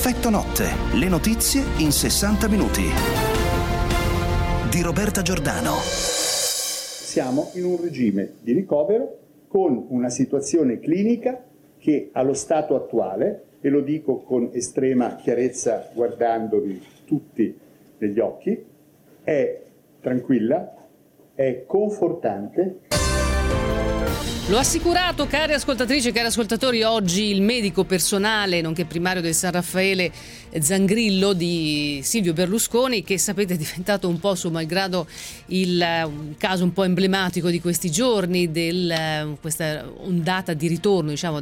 Effetto notte, le notizie in 60 minuti. Di Roberta Giordano. Siamo in un regime di ricovero con una situazione clinica che allo stato attuale, e lo dico con estrema chiarezza guardandovi tutti negli occhi, è tranquilla, è confortante. Lo ha assicurato, care ascoltatrici e cari ascoltatori, oggi il medico personale nonché primario del San Raffaele Zangrillo di Silvio Berlusconi, che sapete è diventato un po' suo malgrado un caso un po' emblematico di questi giorni, questa ondata di ritorno, diciamo,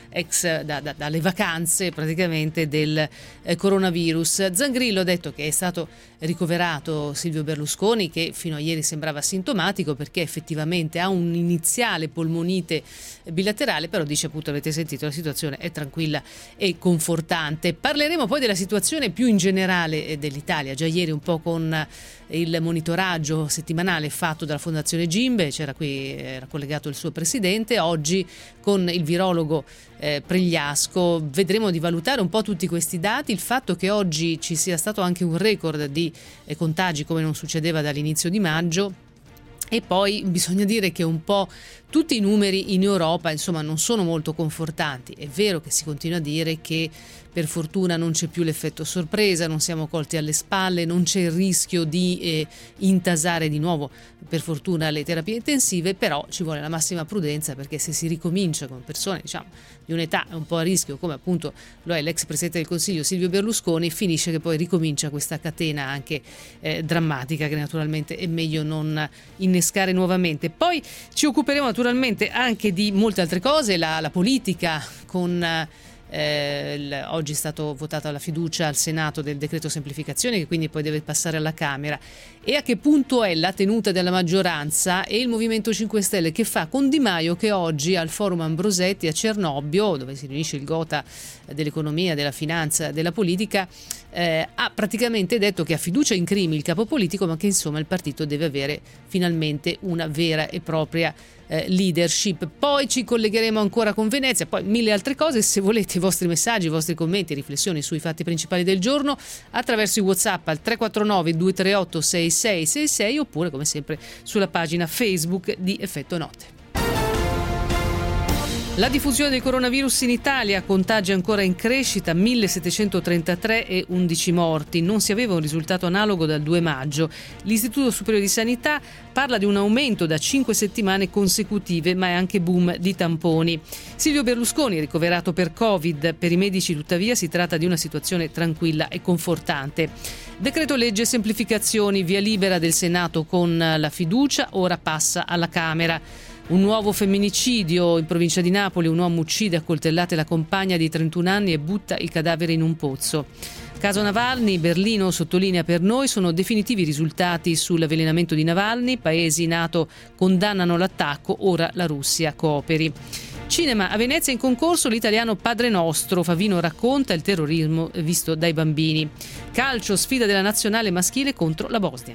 dalle vacanze praticamente del coronavirus. Zangrillo ha detto che è stato ricoverato Silvio Berlusconi, che fino a ieri sembrava asintomatico perché effettivamente ha un'iniziale polmonite bilaterale, però dice, appunto, avete sentito, la situazione è tranquilla e confortante. Parleremo poi della situazione più in generale dell'Italia, già ieri un po' con il monitoraggio settimanale fatto dalla Fondazione Gimbe, era collegato il suo presidente, oggi con il virologo Pregliasco. Vedremo di valutare un po' tutti questi dati, il fatto che oggi ci sia stato anche un record di contagi come non succedeva dall'inizio di maggio. E poi bisogna dire che un po' tutti i numeri in Europa, insomma, non sono molto confortanti. È vero che si continua a dire che per fortuna non c'è più l'effetto sorpresa, non siamo colti alle spalle, non c'è il rischio di intasare di nuovo, per fortuna, le terapie intensive, però ci vuole la massima prudenza, perché se si ricomincia con persone, diciamo, di un'età un po' a rischio, come appunto lo è l'ex Presidente del Consiglio Silvio Berlusconi, finisce che poi ricomincia questa catena anche drammatica, che naturalmente è meglio non innescare nuovamente. Poi ci occuperemo naturalmente anche di molte altre cose, la politica, con oggi è stato votata la fiducia al Senato del decreto semplificazione, che quindi poi deve passare alla Camera, e a che punto è la tenuta della maggioranza e il Movimento 5 Stelle che fa con Di Maio, che oggi al Forum Ambrosetti a Cernobbio, dove si riunisce il Gotha dell'economia, della finanza, della politica, ha praticamente detto che ha fiducia in Crimi, il capo politico, ma che insomma il partito deve avere finalmente una vera e propria leadership. Poi ci collegheremo ancora con Venezia, poi mille altre cose. Se volete i vostri messaggi, i vostri commenti, riflessioni sui fatti principali del giorno, attraverso i WhatsApp al 349 238 6666, oppure come sempre sulla pagina Facebook di Effetto Notte. La diffusione del coronavirus in Italia, contagi ancora in crescita, 1733 e 11 morti. Non si aveva un risultato analogo dal 2 maggio. L'Istituto Superiore di Sanità parla di un aumento da 5 settimane consecutive, ma è anche boom di tamponi. Silvio Berlusconi ricoverato per Covid. Per i medici, tuttavia, si tratta di una situazione tranquilla e confortante. Decreto legge semplificazioni, via libera del Senato con la fiducia, ora passa alla Camera. Un nuovo femminicidio in provincia di Napoli, un uomo uccide a coltellate la compagna di 31 anni e butta il cadavere in un pozzo. Caso Navalny, Berlino sottolinea: per noi sono definitivi i risultati sull'avvelenamento di Navalny, paesi NATO condannano l'attacco, ora la Russia cooperi. Cinema, a Venezia in concorso l'italiano Padre Nostro, Favino racconta il terrorismo visto dai bambini. Calcio, sfida della nazionale maschile contro la Bosnia.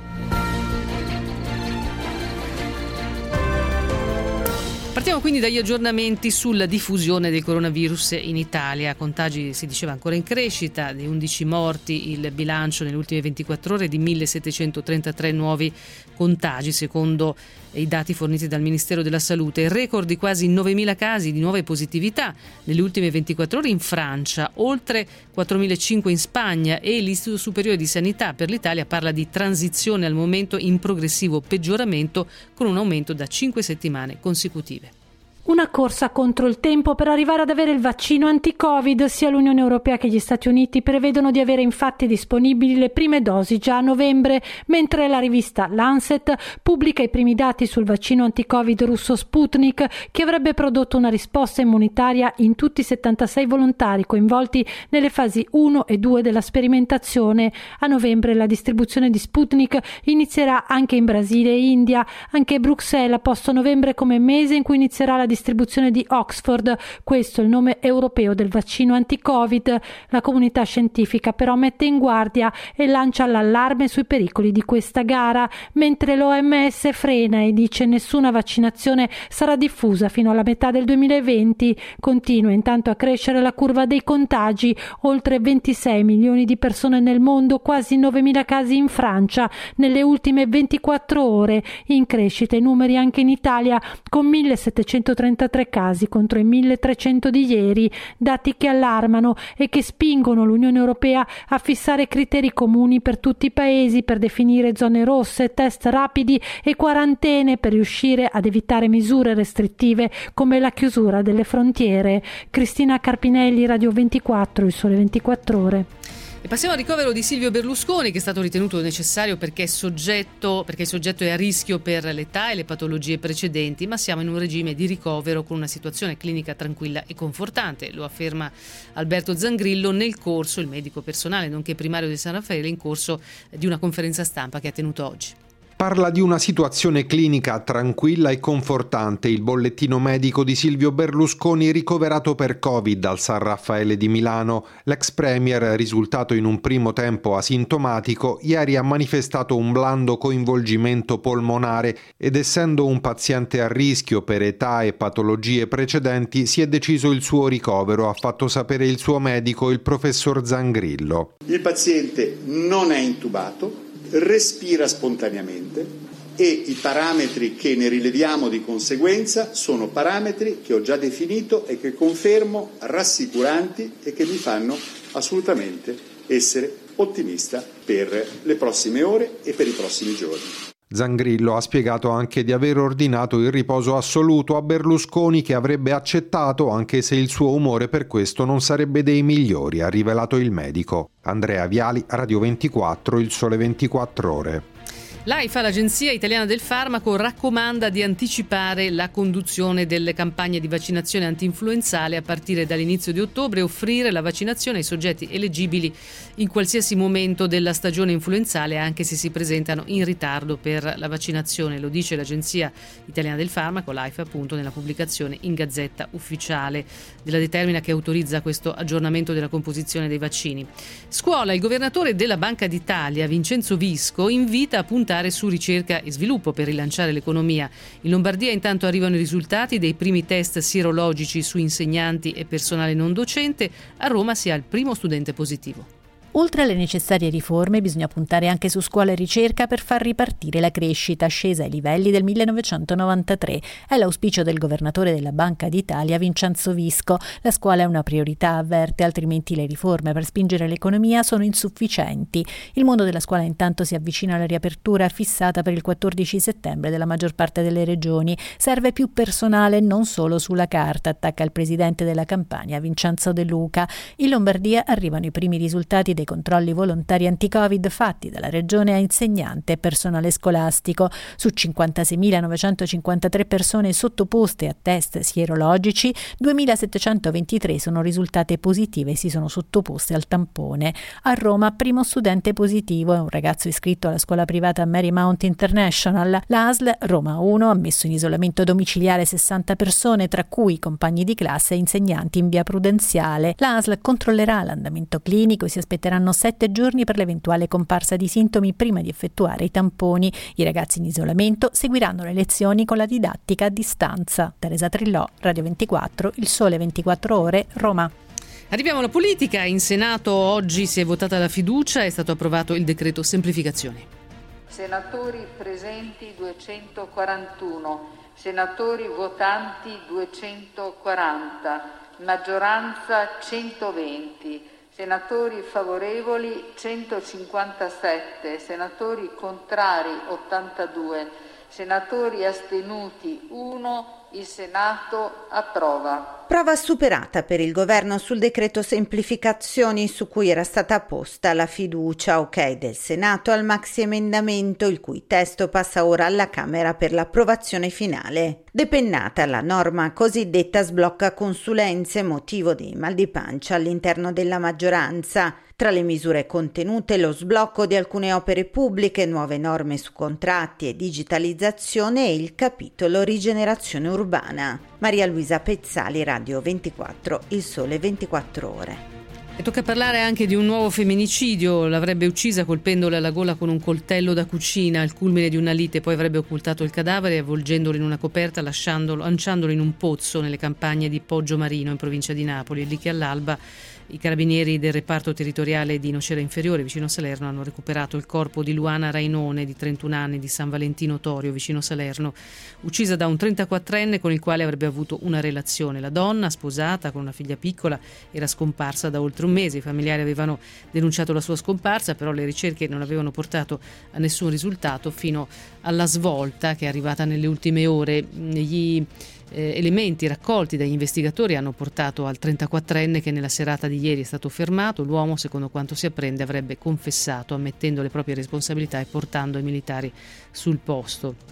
Partiamo quindi dagli aggiornamenti sulla diffusione del coronavirus in Italia. Contagi, si diceva, ancora in crescita, di 11 morti il bilancio nelle ultime 24 ore, di 1733 nuovi contagi secondo i dati forniti dal Ministero della Salute. Il record di quasi 9.000 casi di nuove positività nelle ultime 24 ore in Francia, oltre 4.500 in Spagna, e l'Istituto Superiore di Sanità per l'Italia parla di transizione al momento in progressivo peggioramento, con un aumento da 5 settimane consecutive. Una corsa contro il tempo per arrivare ad avere il vaccino anti-Covid. Sia l'Unione Europea che gli Stati Uniti prevedono di avere infatti disponibili le prime dosi già a novembre, mentre la rivista Lancet pubblica i primi dati sul vaccino anti-Covid russo Sputnik, che avrebbe prodotto una risposta immunitaria in tutti i 76 volontari coinvolti nelle fasi 1 e 2 della sperimentazione. A novembre la distribuzione di Sputnik inizierà anche in Brasile e India. Anche Bruxelles ha posto novembre come mese in cui inizierà la distribuzione di Oxford. Questo è il nome europeo del vaccino anti-Covid. La comunità scientifica però mette in guardia e lancia l'allarme sui pericoli di questa gara, mentre l'OMS frena e dice nessuna vaccinazione sarà diffusa fino alla metà del 2020. Continua intanto a crescere la curva dei contagi, oltre 26 milioni di persone nel mondo, quasi 9.000 casi in Francia nelle ultime 24 ore, in crescita i numeri anche in Italia con 1.733 casi contro i 1.300 di ieri, dati che allarmano e che spingono l'Unione Europea a fissare criteri comuni per tutti i paesi per definire zone rosse, test rapidi e quarantene per riuscire ad evitare misure restrittive come la chiusura delle frontiere. Cristina Carpinelli, Radio 24, Il Sole 24 Ore. E passiamo al ricovero di Silvio Berlusconi, che è stato ritenuto necessario perché il soggetto è a rischio per l'età e le patologie precedenti, ma siamo in un regime di ricovero con una situazione clinica tranquilla e confortante, lo afferma Alberto Zangrillo il medico personale nonché primario del San Raffaele, in corso di una conferenza stampa che ha tenuto oggi. Parla di una situazione clinica tranquilla e confortante il bollettino medico di Silvio Berlusconi, ricoverato per Covid al San Raffaele di Milano. L'ex premier, risultato in un primo tempo asintomatico, ieri ha manifestato un blando coinvolgimento polmonare ed essendo un paziente a rischio per età e patologie precedenti si è deciso il suo ricovero, ha fatto sapere il suo medico, il professor Zangrillo. Il paziente non è intubato, respira spontaneamente e i parametri che ne rileviamo di conseguenza sono parametri che ho già definito e che confermo rassicuranti e che mi fanno assolutamente essere ottimista per le prossime ore e per i prossimi giorni. Zangrillo ha spiegato anche di aver ordinato il riposo assoluto a Berlusconi, che avrebbe accettato anche se il suo umore per questo non sarebbe dei migliori, ha rivelato il medico. Andrea Viali, Radio 24, Il Sole 24 Ore. L'AIFA, l'Agenzia Italiana del Farmaco, raccomanda di anticipare la conduzione delle campagne di vaccinazione antinfluenzale a partire dall'inizio di ottobre e offrire la vaccinazione ai soggetti eleggibili in qualsiasi momento della stagione influenzale, anche se si presentano in ritardo per la vaccinazione. Lo dice l'Agenzia Italiana del Farmaco, l'AIFA, appunto, nella pubblicazione in Gazzetta Ufficiale della determina che autorizza questo aggiornamento della composizione dei vaccini. Scuola, il governatore della Banca d'Italia, Vincenzo Visco, invita a puntare su ricerca e sviluppo per rilanciare l'economia. In Lombardia intanto arrivano i risultati dei primi test sierologici su insegnanti e personale non docente. A Roma si ha il primo studente positivo. Oltre alle necessarie riforme, bisogna puntare anche su scuola e ricerca per far ripartire la crescita scesa ai livelli del 1993. È l'auspicio del governatore della Banca d'Italia, Vincenzo Visco. La scuola è una priorità, avverte, altrimenti le riforme per spingere l'economia sono insufficienti. Il mondo della scuola intanto si avvicina alla riapertura fissata per il 14 settembre della maggior parte delle regioni. Serve più personale, non solo sulla carta, attacca il presidente della Campania, Vincenzo De Luca. In Lombardia arrivano i primi risultati dei controlli volontari anti-Covid fatti dalla regione a insegnante e personale scolastico. Su 56.953 persone sottoposte a test sierologici, 2.723 sono risultate positive e si sono sottoposte al tampone. A Roma, primo studente positivo è un ragazzo iscritto alla scuola privata Marymount International. La ASL Roma 1 ha messo in isolamento domiciliare 60 persone, tra cui compagni di classe e insegnanti in via Prudenziale. La ASL controllerà l'andamento clinico e si aspetteranno 7 giorni per l'eventuale comparsa di sintomi prima di effettuare i tamponi. I ragazzi in isolamento seguiranno le lezioni con la didattica a distanza. Teresa Trillò, Radio 24, Il Sole 24 Ore, Roma. Arriviamo alla politica. In Senato oggi si è votata la fiducia e è stato approvato il decreto semplificazioni. Senatori presenti 241, senatori votanti 240, maggioranza 120. Senatori favorevoli 157, senatori contrari 82, senatori astenuti 1, il Senato approva. Prova superata per il governo sul decreto semplificazioni su cui era stata posta la fiducia, ok del Senato al maxiemendamento, il cui testo passa ora alla Camera per l'approvazione finale. Depennata la norma cosiddetta sblocca consulenze, motivo di mal di pancia all'interno della maggioranza. Tra le misure contenute lo sblocco di alcune opere pubbliche, nuove norme su contratti e digitalizzazione e il capitolo rigenerazione urbana. Maria Luisa Pezzali, Radio 24, Il Sole 24 Ore. E tocca parlare anche di un nuovo femminicidio. L'avrebbe uccisa colpendole alla gola con un coltello da cucina al culmine di una lite, poi avrebbe occultato il cadavere avvolgendolo in una coperta, lanciandolo in un pozzo nelle campagne di Poggio Marino in provincia di Napoli. E lì che all'alba i carabinieri del reparto territoriale di Nocera Inferiore vicino Salerno hanno recuperato il corpo di Luana Rainone di 31 anni di San Valentino Torio vicino Salerno, uccisa da un 34enne con il quale avrebbe avuto una relazione. La donna, sposata con una figlia piccola, era scomparsa da oltre un mese. I familiari avevano denunciato la sua scomparsa, però le ricerche non avevano portato a nessun risultato fino alla svolta che è arrivata nelle ultime ore. Gli elementi raccolti dagli investigatori hanno portato al 34enne che nella serata di ieri è stato fermato. L'uomo, secondo quanto si apprende, avrebbe confessato ammettendo le proprie responsabilità e portando i militari sul posto.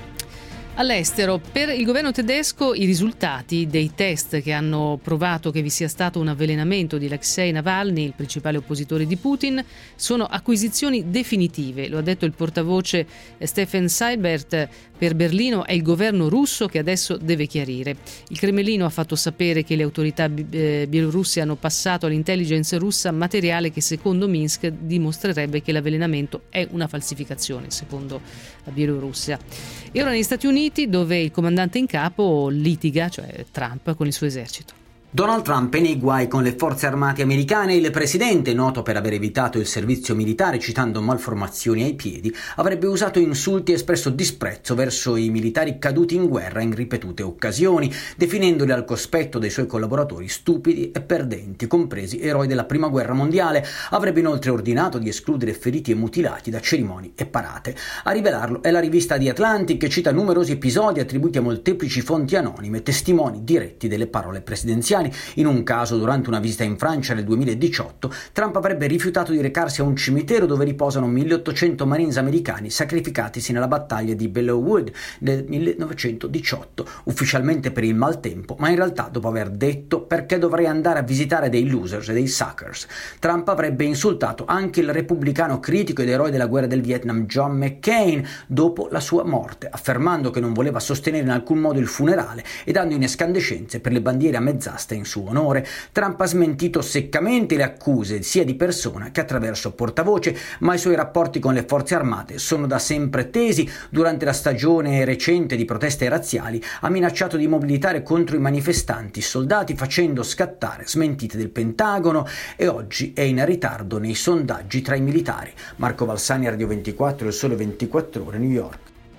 All'estero, per il governo tedesco i risultati dei test che hanno provato che vi sia stato un avvelenamento di Alexei Navalny, il principale oppositore di Putin, sono acquisizioni definitive. Lo ha detto il portavoce Steffen Seibert. Per Berlino è il governo russo che adesso deve chiarire. Il Cremlino ha fatto sapere che le autorità bielorusse hanno passato all'intelligence russa materiale che secondo Minsk dimostrerebbe che l'avvelenamento è una falsificazione, secondo la Bielorussia. E ora negli Stati Uniti, dove il comandante in capo litiga, cioè Trump, con il suo esercito. Donald Trump è nei guai con le forze armate americane. Il presidente, noto per aver evitato il servizio militare citando malformazioni ai piedi, avrebbe usato insulti e espresso disprezzo verso i militari caduti in guerra in ripetute occasioni, definendoli al cospetto dei suoi collaboratori stupidi e perdenti, compresi eroi della Prima Guerra Mondiale. Avrebbe inoltre ordinato di escludere feriti e mutilati da cerimonie e parate. A rivelarlo è la rivista The Atlantic, che cita numerosi episodi attribuiti a molteplici fonti anonime, testimoni diretti delle parole presidenziali. In un caso, durante una visita in Francia nel 2018, Trump avrebbe rifiutato di recarsi a un cimitero dove riposano 1800 Marines americani sacrificatisi nella battaglia di Belleau Wood nel 1918, ufficialmente per il maltempo, ma in realtà dopo aver detto perché dovrei andare a visitare dei losers e dei suckers. Trump avrebbe insultato anche il repubblicano critico ed eroe della guerra del Vietnam John McCain dopo la sua morte, affermando che non voleva sostenere in alcun modo il funerale e dando in escandescenze per le bandiere a mezz'asta in suo onore. Trump ha smentito seccamente le accuse sia di persona che attraverso portavoce, ma i suoi rapporti con le forze armate sono da sempre tesi. Durante la stagione recente di proteste razziali ha minacciato di mobilitare contro i manifestanti soldati, facendo scattare smentite del Pentagono, e oggi è in ritardo nei sondaggi tra i militari. Marco Valsani, Radio 24, Il Sole 24 Ore, New York.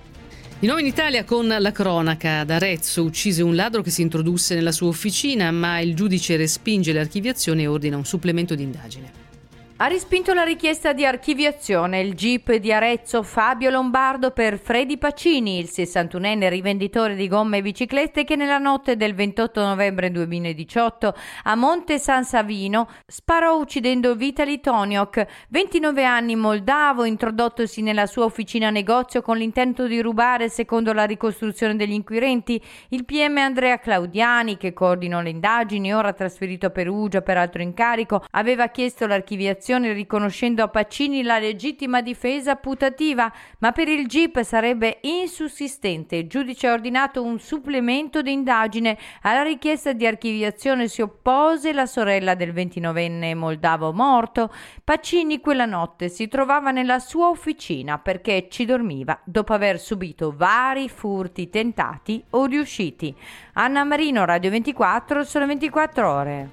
Di nuovo in Italia con la cronaca. Ad Arezzo uccise un ladro che si introdusse nella sua officina, ma il giudice respinge l'archiviazione e ordina un supplemento di indagine. Ha respinto la richiesta di archiviazione il GIP di Arezzo Fabio Lombardo per Fredi Pacini, il 61enne rivenditore di gomme e biciclette che nella notte del 28 novembre 2018 a Monte San Savino sparò uccidendo Vitali Toniok, 29 anni, moldavo, introdottosi nella sua officina negozio con l'intento di rubare. Secondo la ricostruzione degli inquirenti, il PM Andrea Claudiani, che coordinò le indagini, ora trasferito a Perugia per altro incarico, aveva chiesto l'archiviazione riconoscendo a Pacini la legittima difesa putativa, ma per il GIP sarebbe insussistente. Il giudice ha ordinato un supplemento di indagine. Alla richiesta di archiviazione si oppose la sorella del 29enne moldavo morto. Pacini quella notte si trovava nella sua officina perché ci dormiva dopo aver subito vari furti tentati o riusciti. Anna Marino, Radio 24, Sole 24 Ore.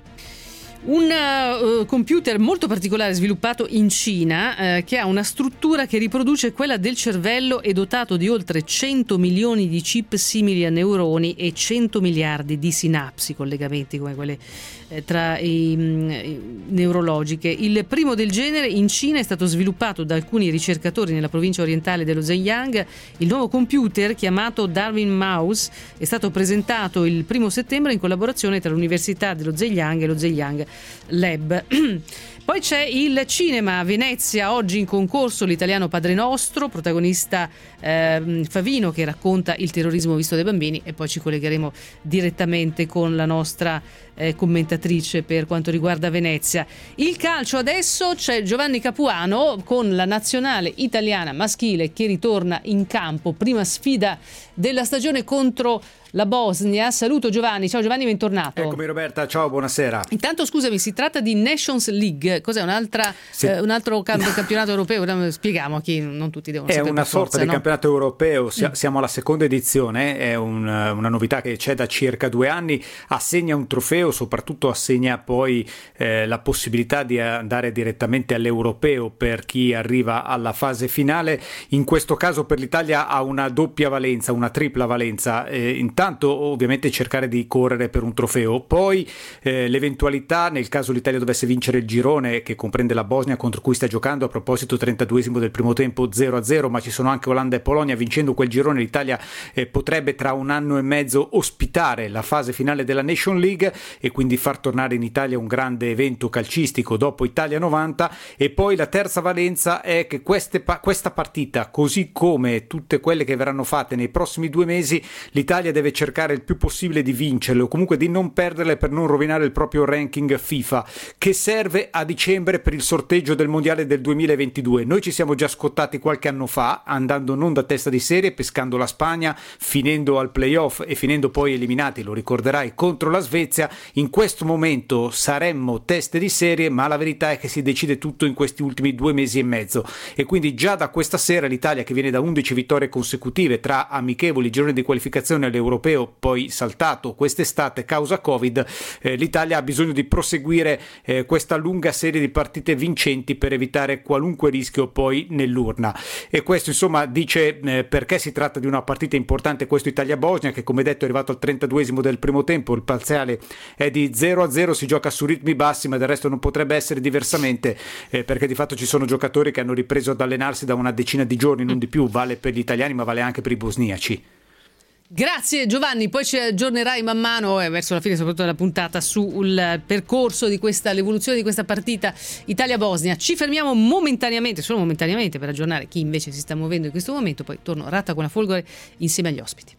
Un computer molto particolare sviluppato in Cina che ha una struttura che riproduce quella del cervello e dotato di oltre 100 milioni di chip simili a neuroni e 100 miliardi di sinapsi, collegamenti come quelle tra i neurologiche. Il primo del genere in Cina è stato sviluppato da alcuni ricercatori nella provincia orientale dello Zhejiang. Il nuovo computer, chiamato Darwin Mouse, è stato presentato il 1 settembre in collaborazione tra l'Università dello Zhejiang e lo Zhejiang Lab. Poi c'è il cinema a Venezia, oggi in concorso l'italiano Padre Nostro, protagonista Favino, che racconta il terrorismo visto dai bambini, e poi ci collegheremo direttamente con la nostra commentatrice per quanto riguarda Venezia. Il calcio adesso, c'è Giovanni Capuano con la nazionale italiana maschile che ritorna in campo, prima sfida della stagione contro la Bosnia. Saluto Giovanni. Ciao Giovanni, bentornato. Eccomi Roberta, ciao, buonasera. Intanto scusami, si tratta di Nations League, cos'è? Un altro campionato europeo? Spieghiamo a chi non tutti devono sapere. È una sorta di campionato europeo, siamo alla seconda edizione, è una novità che c'è da circa 2 anni, assegna un trofeo, soprattutto assegna poi la possibilità di andare direttamente all'europeo per chi arriva alla fase finale. In questo caso per l'Italia ha una doppia valenza, una tripla valenza. Intanto ovviamente cercare di correre per un trofeo, poi l'eventualità nel caso l'Italia dovesse vincere il girone che comprende la Bosnia contro cui sta giocando, a proposito 32esimo del primo tempo 0-0, ma ci sono anche Olanda e Polonia. Vincendo quel girone l'Italia potrebbe tra 1 anno e mezzo ospitare la fase finale della Nation League e quindi far tornare in Italia un grande evento calcistico dopo Italia 90. E poi la terza valenza è che questa partita, così come tutte quelle che verranno fatte nei prossimi 2 mesi, l'Italia deve cercare il più possibile di vincerle o comunque di non perderle per non rovinare il proprio ranking FIFA, che serve a dicembre per il sorteggio del mondiale del 2022. Noi ci siamo già scottati qualche anno fa, andando non da testa di serie, pescando la Spagna, finendo al playoff e finendo poi eliminati, lo ricorderai, contro la Svezia. In questo momento saremmo teste di serie, ma la verità è che si decide tutto in questi ultimi 2 mesi e mezzo, e quindi già da questa sera l'Italia, che viene da 11 vittorie consecutive tra amichevoli, gironi di qualificazione all'Europeo poi saltato quest'estate causa Covid, l'Italia ha bisogno di proseguire questa lunga serie di partite vincenti per evitare qualunque rischio poi nell'urna. E questo insomma dice perché si tratta di una partita importante, questo Italia-Bosnia, che come detto è arrivato al 32esimo del primo tempo, il parziale è di 0-0, si gioca su ritmi bassi, ma del resto non potrebbe essere diversamente, perché di fatto ci sono giocatori che hanno ripreso ad allenarsi da una decina di giorni, non di più. Vale per gli italiani ma vale anche per i bosniaci. Grazie Giovanni, poi ci aggiornerai man mano verso la fine soprattutto della puntata sul percorso di l'evoluzione di questa partita Italia-Bosnia. Ci fermiamo momentaneamente, solo momentaneamente, per aggiornare chi invece si sta muovendo in questo momento, poi torno ratta con la Folgore insieme agli ospiti.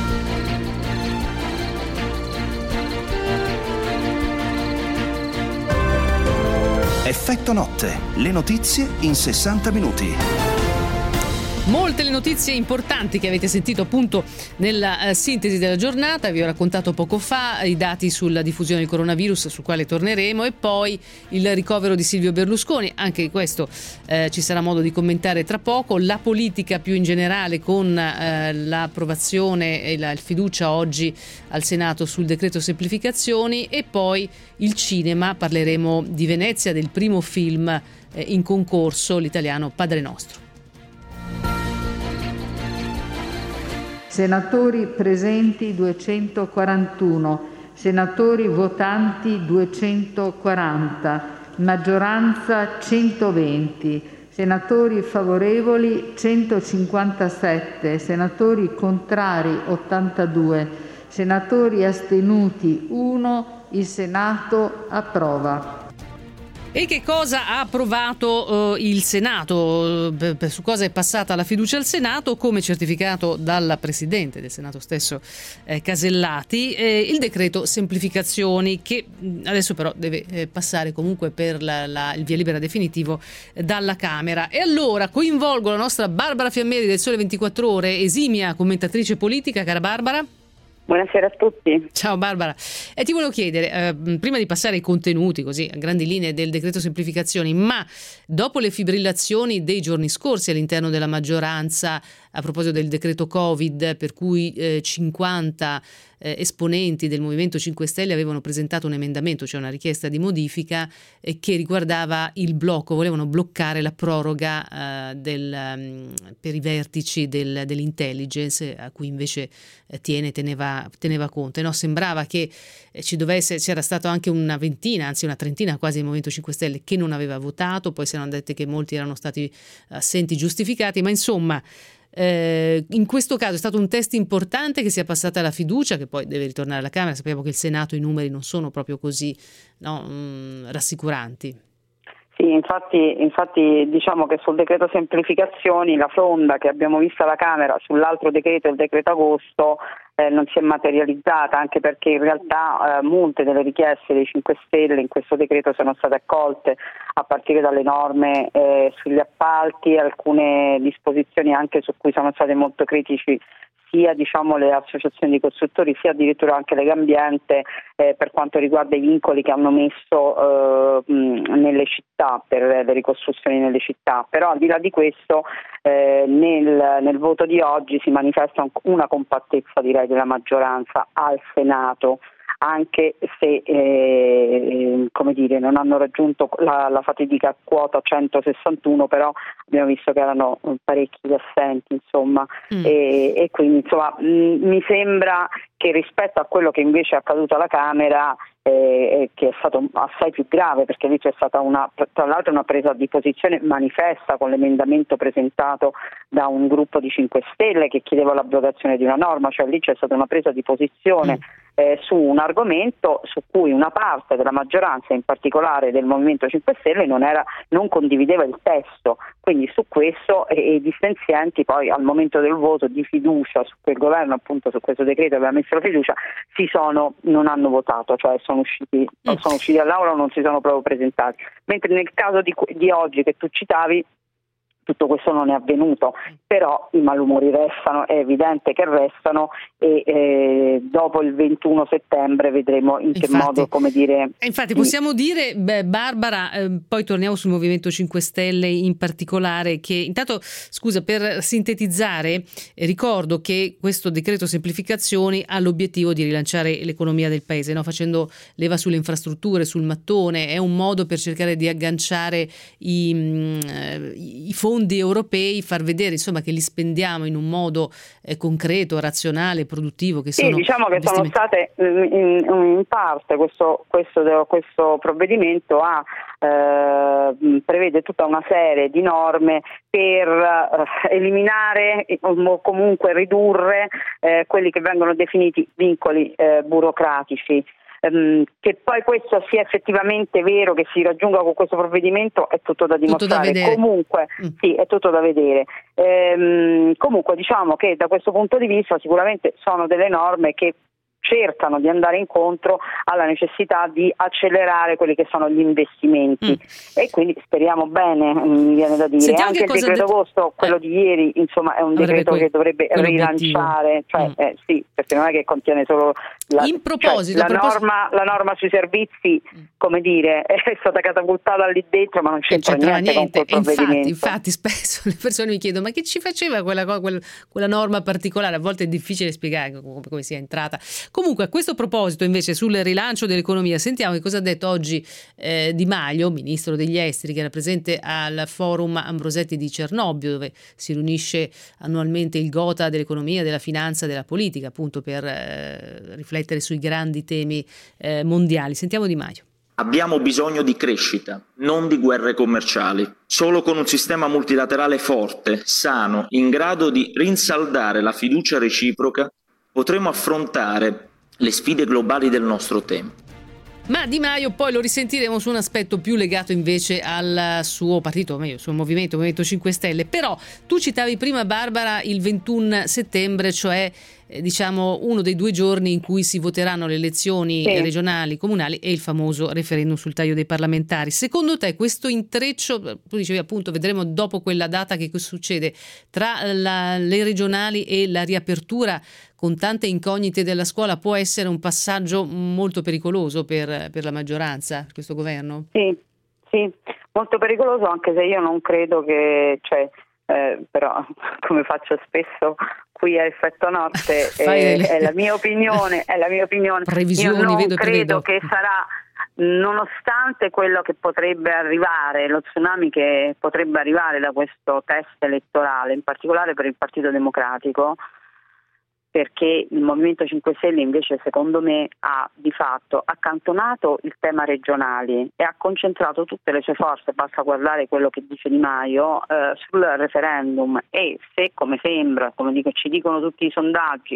Effetto notte, le notizie in 60 minuti. Molte le notizie importanti che avete sentito appunto nella sintesi della giornata. Vi ho raccontato poco fa i dati sulla diffusione del coronavirus, sul quale torneremo, e poi il ricovero di Silvio Berlusconi. Anche questo ci sarà modo di commentare tra poco. La politica più in generale, con l'approvazione e la fiducia oggi al Senato sul decreto semplificazioni, e poi il cinema. Parleremo di Venezia, del primo film in concorso, l'italiano Padre Nostro. Senatori presenti 241, senatori votanti 240, maggioranza 120, senatori favorevoli 157, senatori contrari 82, senatori astenuti 1, il Senato approva. E che cosa ha approvato il Senato? Su cosa è passata la fiducia al Senato? Come certificato dal Presidente del Senato stesso, Casellati, il decreto semplificazioni, che adesso però deve passare comunque per il via libera definitivo dalla Camera. E allora coinvolgo la nostra Barbara Fiammeri del Sole 24 Ore, esimia commentatrice politica. Cara Barbara. Buonasera a tutti. Ciao Barbara. E ti volevo chiedere, prima di passare ai contenuti così a grandi linee del decreto semplificazioni, ma dopo le fibrillazioni dei giorni scorsi all'interno della maggioranza a proposito del decreto Covid, per cui 50 esponenti del Movimento 5 Stelle avevano presentato un emendamento, cioè una richiesta di modifica che riguardava il blocco, volevano bloccare la proroga per i vertici dell'intelligence, a cui invece teneva conto. No? Sembrava che c'era stato anche una ventina, anzi una trentina quasi del Movimento 5 Stelle che non aveva votato, poi si erano dette che molti erano stati assenti giustificati, ma insomma in questo caso è stato un test importante che sia passata la fiducia, che poi deve ritornare alla Camera. Sappiamo che il Senato, i numeri non sono proprio così rassicuranti. Sì, infatti diciamo che sul decreto semplificazioni la fronda che abbiamo visto alla Camera sull'altro decreto, il decreto agosto, non si è materializzata, anche perché in realtà molte delle richieste dei 5 Stelle in questo decreto sono state accolte, a partire dalle norme sugli appalti, alcune disposizioni anche su cui sono state molto critici sia le associazioni di costruttori sia addirittura anche Legambiente per quanto riguarda i vincoli che hanno messo nelle città per le ricostruzioni nelle città. Però al di là di questo nel voto di oggi si manifesta una compattezza, direi, della maggioranza al Senato, anche se non hanno raggiunto la fatidica quota 161, però abbiamo visto che erano parecchi gli assenti, insomma, e quindi mi sembra che rispetto a quello che invece è accaduto alla Camera, che è stato assai più grave, perché lì c'è stata tra l'altro una presa di posizione manifesta con l'emendamento presentato da un gruppo di 5 Stelle che chiedeva l'abrogazione di una norma, cioè lì c'è stata una presa di posizione su un argomento su cui una parte della maggioranza, in particolare del Movimento 5 Stelle, non condivideva il testo. Quindi su questo i dissenzienti poi al momento del voto di fiducia su quel governo, appunto su questo decreto aveva messo la fiducia, non hanno votato, cioè sono usciti dall'aula o non si sono proprio presentati. Mentre nel caso di oggi che tu citavi, tutto questo non è avvenuto, però i malumori restano, è evidente che restano, e dopo il 21 settembre vedremo in che modo, Infatti possiamo dire, Barbara, poi torniamo sul Movimento 5 Stelle in particolare, che intanto, scusa, per sintetizzare, ricordo che questo decreto semplificazioni ha l'obiettivo di rilanciare l'economia del paese, no? Facendo leva sulle infrastrutture, sul mattone, è un modo per cercare di agganciare i fondi europei, far vedere insomma che li spendiamo in un modo concreto, razionale, produttivo. Che sono state in parte questo provvedimento prevede tutta una serie di norme per eliminare o comunque ridurre quelli che vengono definiti vincoli burocratici. Che poi questo sia effettivamente vero, che si raggiunga con questo provvedimento, è tutto da dimostrare. Comunque sì, è tutto da vedere. Comunque diciamo che da questo punto di vista sicuramente sono delle norme che cercano di andare incontro alla necessità di accelerare quelli che sono gli investimenti e quindi speriamo bene, mi viene da dire. Sentiamo anche il decreto agosto, quello di ieri, insomma, è un decreto che dovrebbe rilanciare, sì, perché non è che contiene solo la norma sui servizi, come dire, è stata catapultata lì dentro, ma non c'entra niente con quel provvedimento. Infatti spesso le persone mi chiedono: ma che ci faceva quella norma particolare? A volte è difficile spiegare come sia entrata. Comunque, a questo proposito, invece, sul rilancio dell'economia, sentiamo che cosa ha detto oggi Di Maio, ministro degli esteri, che era presente al forum Ambrosetti di Cernobbio, dove si riunisce annualmente il Gotha dell'economia, della finanza, della politica, appunto per riflettere sui grandi temi mondiali. Sentiamo Di Maio. Abbiamo bisogno di crescita, non di guerre commerciali. Solo con un sistema multilaterale forte, sano, in grado di rinsaldare la fiducia reciproca, potremo affrontare le sfide globali del nostro tempo. Ma Di Maio poi lo risentiremo su un aspetto più legato invece al suo partito, meglio, sul Movimento 5 Stelle. Però tu citavi prima, Barbara, il 21 settembre, cioè uno dei 2 giorni in cui si voteranno le elezioni regionali, comunali e il famoso referendum sul taglio dei parlamentari. Secondo te questo intreccio, tu dicevi appunto, vedremo dopo quella data che succede tra le regionali e la riapertura con tante incognite della scuola, può essere un passaggio molto pericoloso per la maggioranza, per questo governo? Sì, molto pericoloso, anche se io non credo che, però come faccio spesso qui a Effetto Notte, è la mia opinione, Previsioni, io non credo che sarà, nonostante quello che potrebbe arrivare, lo tsunami che potrebbe arrivare da questo test elettorale, in particolare per il Partito Democratico, perché il Movimento 5 Stelle invece, secondo me, ha di fatto accantonato il tema regionali e ha concentrato tutte le sue forze, basta guardare quello che dice Di Maio, sul referendum. E se, come sembra, ci dicono tutti i sondaggi,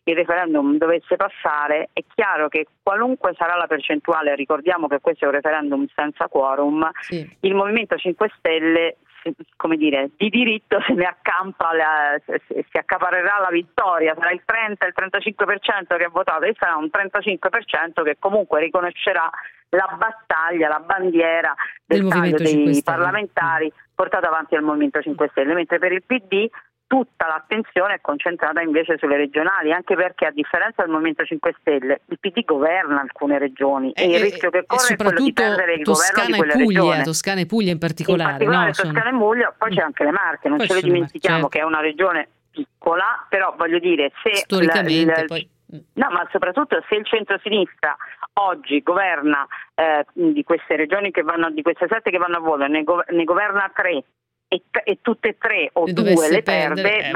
il referendum dovesse passare, è chiaro che qualunque sarà la percentuale, ricordiamo che questo è un referendum senza quorum, il Movimento 5 Stelle, come dire, di diritto se ne accampa, si accaparrerà la vittoria, sarà il 30, il 35% che ha votato e sarà un 35% che comunque riconoscerà la battaglia, la bandiera del taglio dei parlamentari portata avanti dal Movimento 5 Stelle, mentre per il PD tutta l'attenzione è concentrata invece sulle regionali, anche perché a differenza del Movimento 5 Stelle il PD governa alcune regioni e il rischio che corre è quello di perdere il governo di quelle regioni. Toscana e Puglia in particolare, Toscana e Puglia, poi c'è anche le Marche, non ce le dimentichiamo, che è una regione piccola, però voglio dire, se storicamente no, ma soprattutto se il centro-sinistra oggi governa di queste regioni di queste 7 che vanno a voto, ne governa 3 e tutte e 3 o 2 le perde,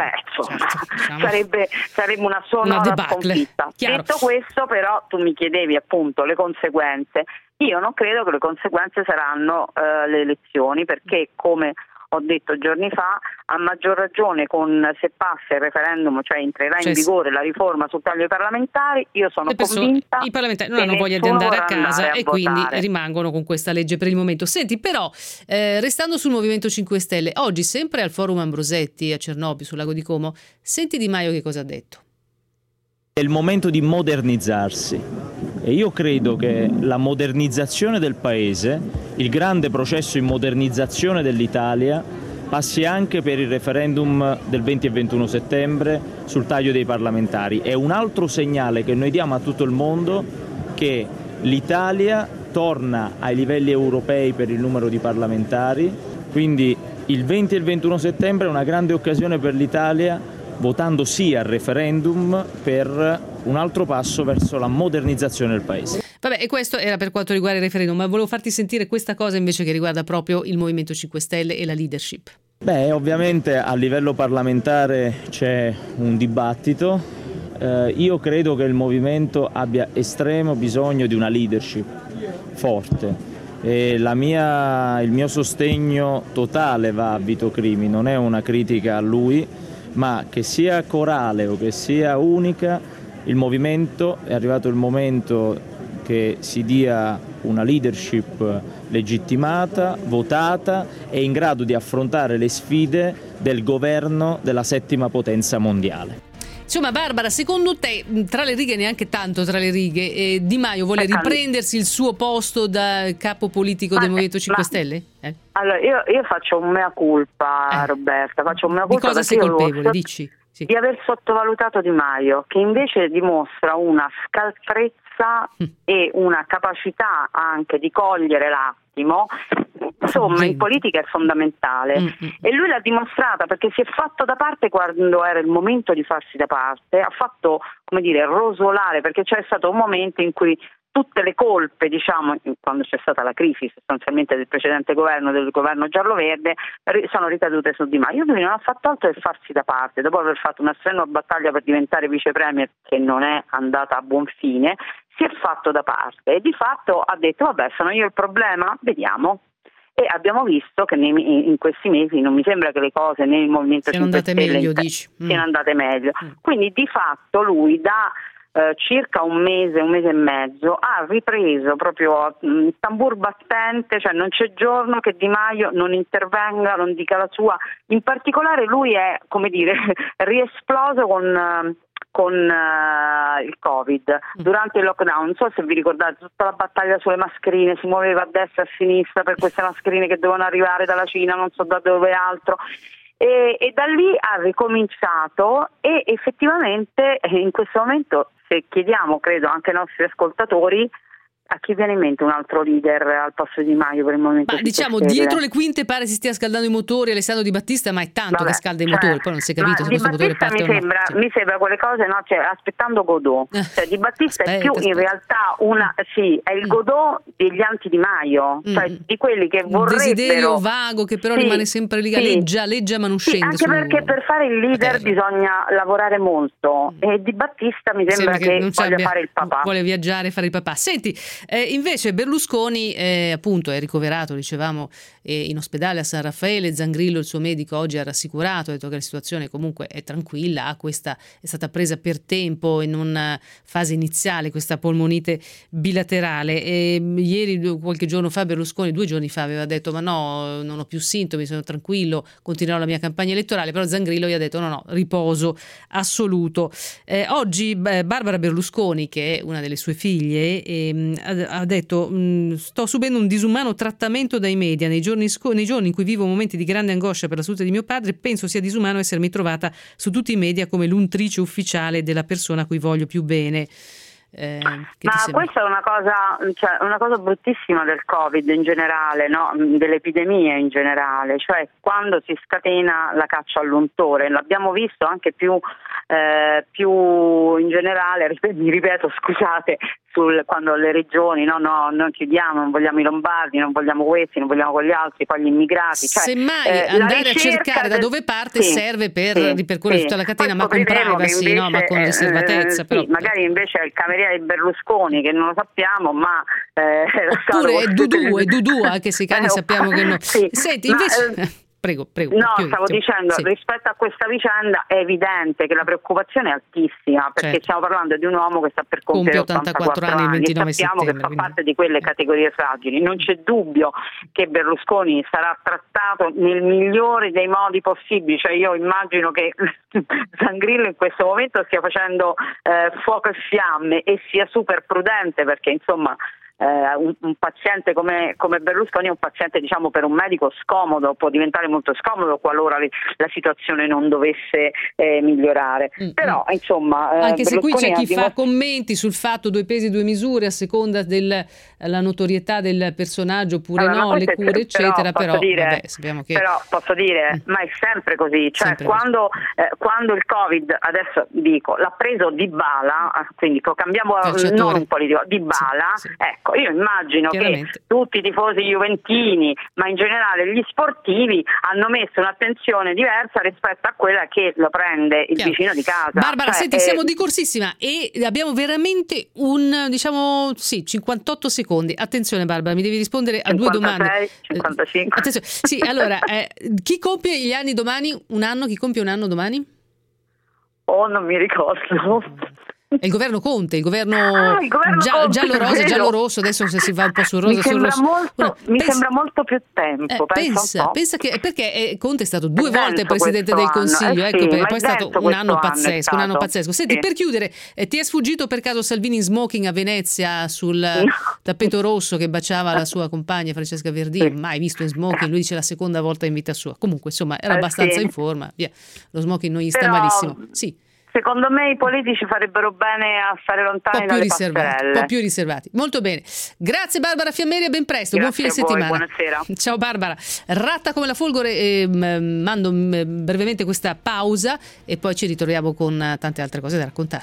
sarebbe una sonora sconfitta. Detto questo, però, tu mi chiedevi appunto le conseguenze. Io non credo che le conseguenze saranno le elezioni, perché come ho detto giorni fa, a maggior ragione se passa il referendum, cioè entrerà in vigore la riforma sul taglio ai parlamentari, io sono convinta i parlamentari non hanno voglia di andare a casa e quindi rimangono con questa legge per il momento. Senti, però, restando sul Movimento 5 Stelle, oggi sempre al Forum Ambrosetti a Cernobbio, sul lago di Como, senti Di Maio che cosa ha detto? È il momento di modernizzarsi e io credo che la modernizzazione del Paese, il grande processo di modernizzazione dell'Italia, passi anche per il referendum del 20 e 21 settembre sul taglio dei parlamentari. È un altro segnale che noi diamo a tutto il mondo che l'Italia torna ai livelli europei per il numero di parlamentari, quindi il 20 e il 21 settembre è una grande occasione per l'Italia, votando sì al referendum, per un altro passo verso la modernizzazione del Paese. Vabbè, e questo era per quanto riguarda il referendum, ma volevo farti sentire questa cosa invece che riguarda proprio il Movimento 5 Stelle e la leadership. Ovviamente a livello parlamentare c'è un dibattito. Io credo che il Movimento abbia estremo bisogno di una leadership forte e il mio sostegno totale va a Vito Crimi, non è una critica a lui, ma che sia corale o che sia unica, il movimento è arrivato il momento che si dia una leadership legittimata, votata e in grado di affrontare le sfide del governo della 7ª potenza mondiale. Insomma, Barbara, secondo te, tra le righe, neanche tanto tra le righe, Di Maio vuole riprendersi il suo posto da capo politico del Movimento 5 Stelle? Allora, io faccio un mea culpa, Roberta, faccio un mea culpa. Di cosa sei colpevole, dici? Sì. Di aver sottovalutato Di Maio, che invece dimostra una scaltrezza e una capacità anche di cogliere l'attimo. Insomma, in politica è fondamentale e lui l'ha dimostrata, perché si è fatto da parte quando era il momento di farsi da parte, ha fatto, come dire, rosolare, perché c'è stato un momento in cui tutte le colpe, diciamo, quando c'è stata la crisi sostanzialmente del precedente governo, del governo giallo-verde, sono ricadute su Di Maio. Lui non ha fatto altro che farsi da parte, dopo aver fatto una strenua battaglia per diventare vice premier che non è andata a buon fine, si è fatto da parte e di fatto ha detto vabbè, sono io il problema? Vediamo. E abbiamo visto che in questi mesi non mi sembra che le cose nel Movimento 5 Stelle siano andate meglio. Quindi di fatto lui da circa un mese e mezzo ha ripreso proprio tambur battente, cioè non c'è giorno che Di Maio non intervenga, non dica la sua. In particolare lui è, come dire, riesploso con il Covid durante il lockdown. Non so se vi ricordate tutta la battaglia sulle mascherine, si muoveva a destra e a sinistra per queste mascherine che dovevano arrivare dalla Cina, non so da dove altro, e da lì ha ricominciato e effettivamente in questo momento, se chiediamo, credo anche ai nostri ascoltatori, a chi viene in mente un altro leader al posto di Maio per il Movimento 5 diciamo Stelle? Dietro le quinte pare si stia scaldando i motori Alessandro Di Battista, ma è tanto che scalda i motori, poi non si è capito se questo motore parte o no. Mi sembra quelle cose, no? Cioè, aspettando Godot, cioè Di Battista è più in realtà è il Godot degli anti Di Maio, cioè di quelli che vorrebbero, un desiderio vago che però rimane sempre lì, leggia ma non scende anche perché per fare il leader bisogna lavorare molto e Di Battista mi sembra che voglia fare il papà, vuole viaggiare e fare il papà. Senti, Invece Berlusconi appunto è ricoverato, dicevamo, in ospedale a San Raffaele. Zangrillo, il suo medico, oggi ha rassicurato, ha detto che la situazione comunque è tranquilla, questa è stata presa per tempo in una fase iniziale, questa polmonite bilaterale. Ieri, qualche giorno fa, Berlusconi, 2 giorni fa, aveva detto ma no, non ho più sintomi, sono tranquillo, continuerò la mia campagna elettorale, però Zangrillo gli ha detto no, riposo assoluto. Oggi Barbara Berlusconi, che è una delle sue figlie, ha detto sto subendo un disumano trattamento dai media nei giorni in cui vivo momenti di grande angoscia per la salute di mio padre. Penso sia disumano essermi trovata su tutti i media come l'untrice ufficiale della persona a cui voglio più bene. Ma questa è una cosa bruttissima del Covid in generale, no? Delle epidemie in generale, cioè quando si scatena la caccia all'untore. L'abbiamo visto anche più in generale, mi ripeto, scusate, quando le regioni noi chiudiamo, non vogliamo i lombardi, non vogliamo questi, non vogliamo quegli altri, poi gli immigrati. Semmai andare a cercare da dove parte serve per ripercorrere tutta la catena, ma con privacy, invece, ma con riservatezza. Però. Magari invece è il cameriere di Berlusconi che non lo sappiamo, ma oppure è Dudu, anche se i cani sappiamo che no. Senti, invece... Prego. No, stavo dicendo, rispetto a questa vicenda è evidente che la preoccupazione è altissima, perché stiamo parlando di un uomo che sta per compiere 84 anni il 29 sappiamo settembre, che fa parte di quelle categorie fragili. Non c'è dubbio che Berlusconi sarà trattato nel migliore dei modi possibili, cioè io immagino che Zangrillo in questo momento stia facendo fuoco e fiamme e sia super prudente, perché insomma un paziente come Berlusconi è un paziente, diciamo, per un medico scomodo, può diventare molto scomodo qualora la situazione non dovesse migliorare. Però insomma anche se qui c'è chi fa commenti sul fatto 2 pesi 2 misure a seconda della notorietà del personaggio oppure le cure eccetera, però sappiamo che posso dire ma è sempre così, cioè sempre quando il Covid, adesso dico, l'ha preso Dybala, quindi cambiamo non un politico, Dybala, ecco, io immagino che tutti i tifosi juventini, ma in generale gli sportivi, hanno messo un'attenzione diversa rispetto a quella che lo prende il vicino di casa. Barbara, senti, siamo di corsissima e abbiamo veramente 58 secondi. Attenzione Barbara, mi devi rispondere a 2 domande. 55. Attenzione. Sì, allora, chi compie gli anni domani? Chi compie un anno domani? Non mi ricordo. È il governo Conte, il governo giallo-rosa, giallo-rosso, adesso se si va un po' sul rosa, sul rosso. Mi sembra molto più tempo. Pensa che perché Conte è stato 2 volte Presidente del Consiglio, poi è stato un anno pazzesco. Senti, per chiudere, ti è sfuggito per caso Salvini in smoking a Venezia sul tappeto rosso che baciava la sua compagna Francesca Verdini? Mai visto in smoking, lui dice la seconda volta in vita sua. Comunque, insomma, era abbastanza in forma, via. Lo smoking non gli sta malissimo. Sì. Secondo me i politici farebbero bene a stare lontani dalle passerelle. Un po' più riservati. Molto bene. Grazie Barbara Fiammeri, a ben presto. Grazie, buon fine settimana. Buonasera. Ciao Barbara. Ratta come la folgore, mando brevemente questa pausa e poi ci ritroviamo con tante altre cose da raccontare.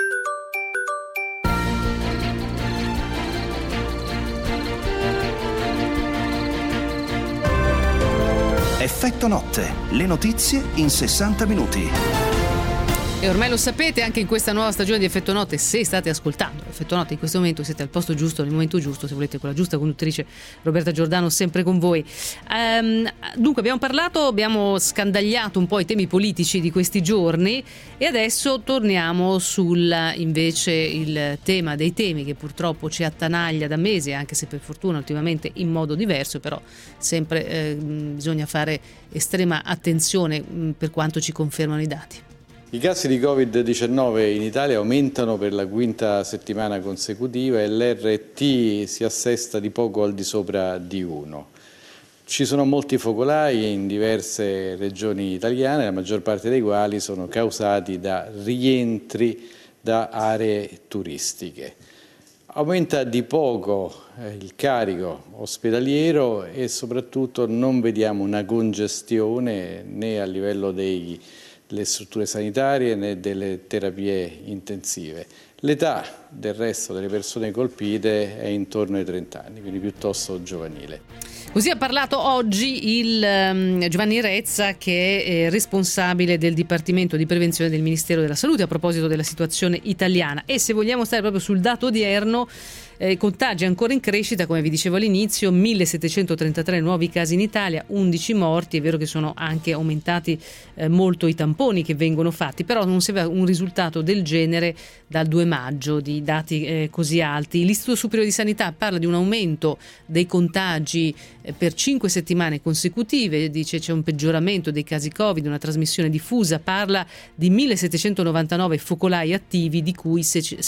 Effetto notte. Le notizie in 60 minuti. E ormai lo sapete, anche in questa nuova stagione di Effetto Notte, se state ascoltando Effetto Notte in questo momento, siete al posto giusto, nel momento giusto, se volete, con la giusta conduttrice Roberta Giordano, sempre con voi. Dunque abbiamo scandagliato un po' i temi politici di questi giorni e adesso torniamo invece il tema dei temi che purtroppo ci attanaglia da mesi, anche se per fortuna ultimamente in modo diverso, però sempre bisogna fare estrema attenzione per quanto ci confermano i dati. I casi di Covid-19 in Italia aumentano per la 5ª settimana consecutiva e l'RT si assesta di poco al di sopra di 1. Ci sono molti focolai in diverse regioni italiane, la maggior parte dei quali sono causati da rientri da aree turistiche. Aumenta di poco il carico ospedaliero e soprattutto non vediamo una congestione né a livello delle strutture sanitarie né delle terapie intensive. L'età del resto delle persone colpite è intorno ai 30 anni, quindi piuttosto giovanile. Così ha parlato oggi il Giovanni Rezza, che è responsabile del Dipartimento di Prevenzione del Ministero della Salute, a proposito della situazione italiana. E se vogliamo stare proprio sul dato odierno, contagi ancora in crescita, come vi dicevo all'inizio, 1733 nuovi casi in Italia, 11 morti. È vero che sono anche aumentati molto i tamponi che vengono fatti, però non si aveva un risultato del genere dal 2 maggio di dati così alti. L'Istituto Superiore di Sanità parla di un aumento dei contagi per 5 settimane consecutive, dice c'è un peggioramento dei casi Covid, una trasmissione diffusa, parla di 1799 focolai attivi, di cui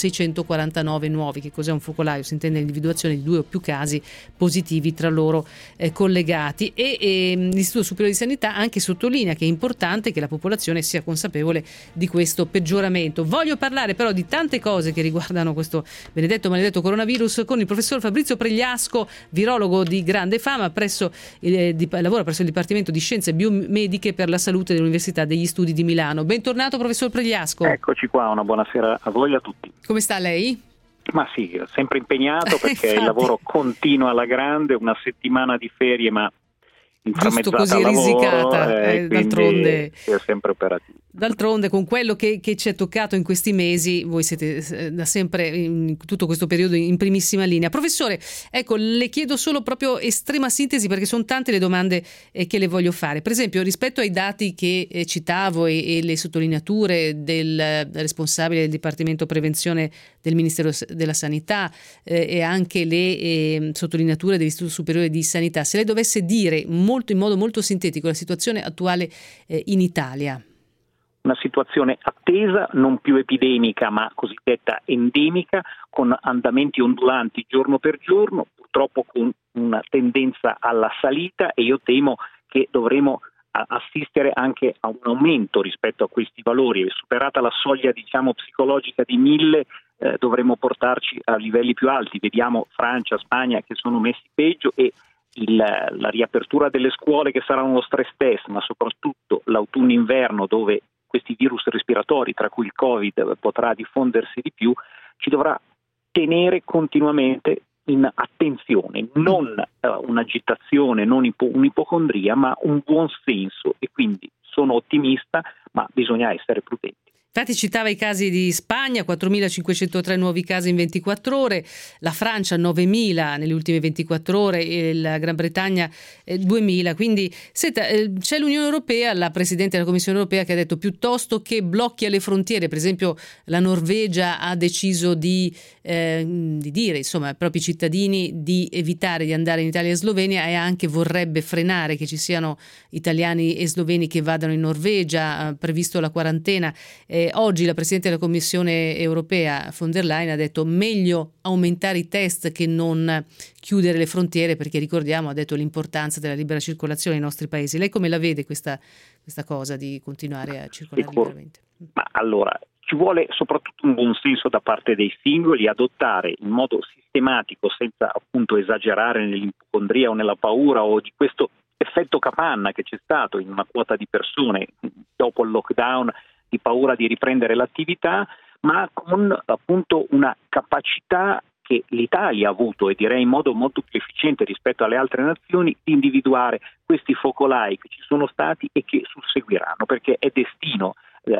649 nuovi. Che cos'è un focolaio? Si intende l'individuazione di 2 o più casi positivi tra loro collegati, e l'Istituto Superiore di Sanità anche sottolinea che è importante che la popolazione sia consapevole di questo peggioramento. Voglio parlare però di tante cose che riguardano questo benedetto maledetto coronavirus con il professor Fabrizio Pregliasco, virologo di grande fama, lavora presso il Dipartimento di Scienze Biomediche per la Salute dell'Università degli Studi di Milano. Bentornato professor Pregliasco. Eccoci qua, una buonasera a voi e a tutti. Come sta lei? Ma sì, sempre impegnato perché il lavoro continua alla grande, una settimana di ferie ma inframmezzata così al lavoro, risicata, d'altronde è sempre operativo. D'altronde, con quello che ci è toccato in questi mesi, voi siete da sempre in tutto questo periodo in primissima linea. Professore, ecco, le chiedo solo proprio estrema sintesi, perché sono tante le domande che le voglio fare. Per esempio, rispetto ai dati che citavo e le sottolineature del responsabile del Dipartimento Prevenzione del Ministero della Sanità e anche le sottolineature dell'Istituto Superiore di Sanità, se lei dovesse dire in modo molto sintetico la situazione attuale in Italia. Una situazione attesa, non più epidemica ma cosiddetta endemica, con andamenti ondulanti giorno per giorno, purtroppo con una tendenza alla salita, e io temo che dovremo assistere anche a un aumento rispetto a questi valori. Superata la soglia psicologica di 1000, dovremo portarci a livelli più alti. Vediamo Francia, Spagna che sono messi peggio, e la riapertura delle scuole che saranno uno stress test, ma soprattutto l'autunno-inverno, dove questi virus respiratori, tra cui il Covid, potrà diffondersi di più, ci dovrà tenere continuamente in attenzione, non un'agitazione, non un'ipocondria, ma un buon senso, e quindi sono ottimista, ma bisogna essere prudenti. Infatti citava i casi di Spagna, 4.503 nuovi casi in 24 ore, la Francia 9.000 nelle ultime 24 ore e la Gran Bretagna 2.000. Quindi c'è l'Unione Europea, la Presidente della Commissione Europea, che ha detto piuttosto che blocchi alle frontiere. Per esempio la Norvegia ha deciso di dire ai propri cittadini di evitare di andare in Italia e Slovenia, e anche vorrebbe frenare che ci siano italiani e sloveni che vadano in Norvegia, ha previsto la quarantena. Oggi la Presidente della Commissione Europea von der Leyen ha detto meglio aumentare i test che non chiudere le frontiere, perché ricordiamo, ha detto, l'importanza della libera circolazione nei nostri paesi. Lei come la vede questa cosa di continuare a circolare liberamente? Ma allora, ci vuole soprattutto un buon senso da parte dei singoli, adottare in modo sistematico, senza appunto esagerare nell'ipocondria o nella paura o di questo effetto capanna che c'è stato in una quota di persone dopo il lockdown, di paura di riprendere l'attività, ma con appunto una capacità che l'Italia ha avuto, e direi in modo molto più efficiente rispetto alle altre nazioni, di individuare questi focolai che ci sono stati e che susseguiranno, perché è destino